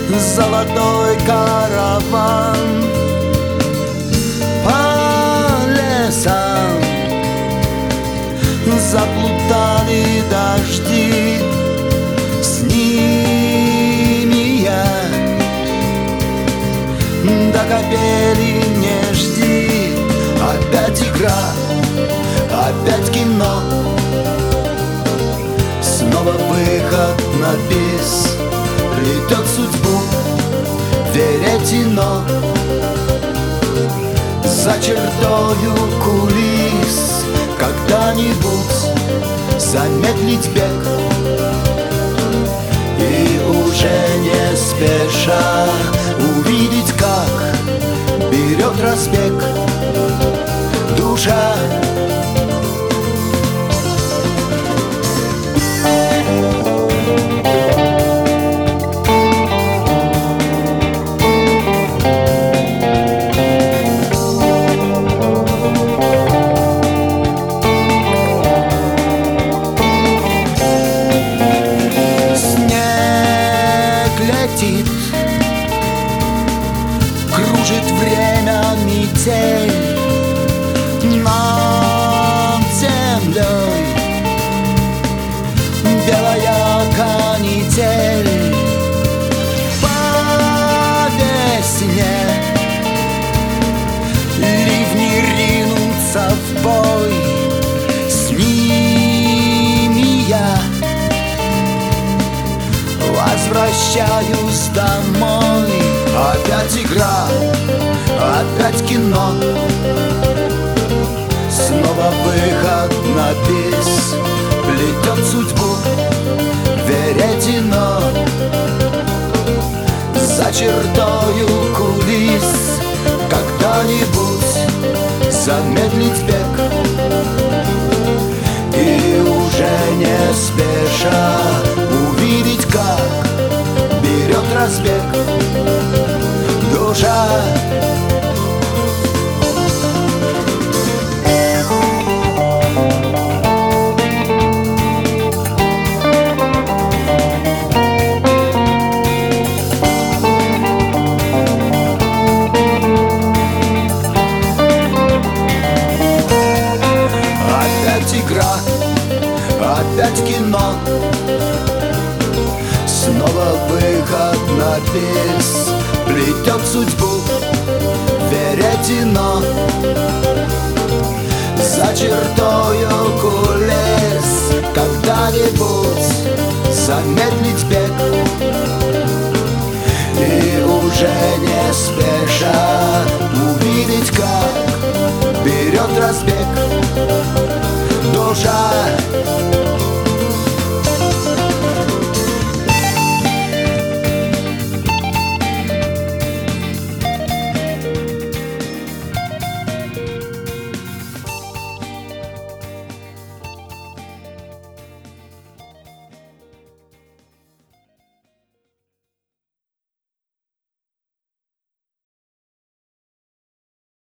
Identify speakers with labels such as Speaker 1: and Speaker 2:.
Speaker 1: золотой караван по лесам. Заплутали дожди, с ними я до капели не жди. Опять игра, опять кино, снова выход на бис. Плетет судьбу веретено за чертою кулис. Когда-нибудь замедлить бег и уже не спеша увидеть, как берет разбег душа. Кружит время метель над землей, белая канитель по весне. Ливни ринутся в бой, с ними я возвращаюсь домой. Опять игра, опять кино, снова выход на бис. Плетет судьбу веретено за чертою кулис. Когда-нибудь замедлить бег и уже не спеша увидеть, как берет разбег душа. Опять игра, опять кино, снова выход на бис. Плетет судьбу веретено за чертою кулис. Когда-нибудь замедлить бег